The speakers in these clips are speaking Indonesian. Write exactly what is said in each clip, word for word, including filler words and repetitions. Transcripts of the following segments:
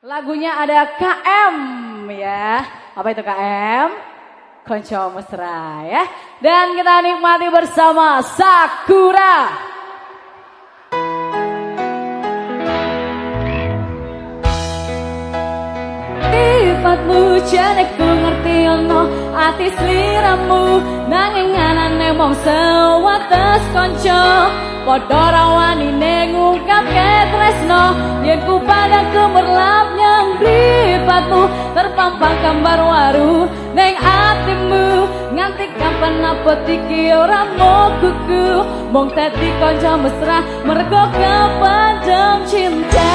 Lagunya ada K M ya. Apa itu K M? Konco mesra ya. Dan kita nikmati bersama Sakura. Sifatmu jane ku ngerti ono ati sliramu nanging anane mong sewates kanca padha rawani ning ngungkapke tresno yen ku padang gemerlap nyang mripatmu terpampang gambar waru ning atimu nganti kapan apa iki ora mokuku mong dadi kanca mesra mergo kependem cinta.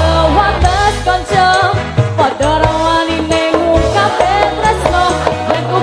Aku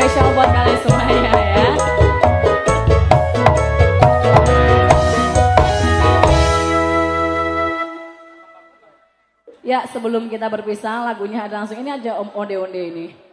spesial buat kalian semuanya ya. Ya sebelum kita berpisah lagunya ada langsung ini aja Om Onde Onde ini.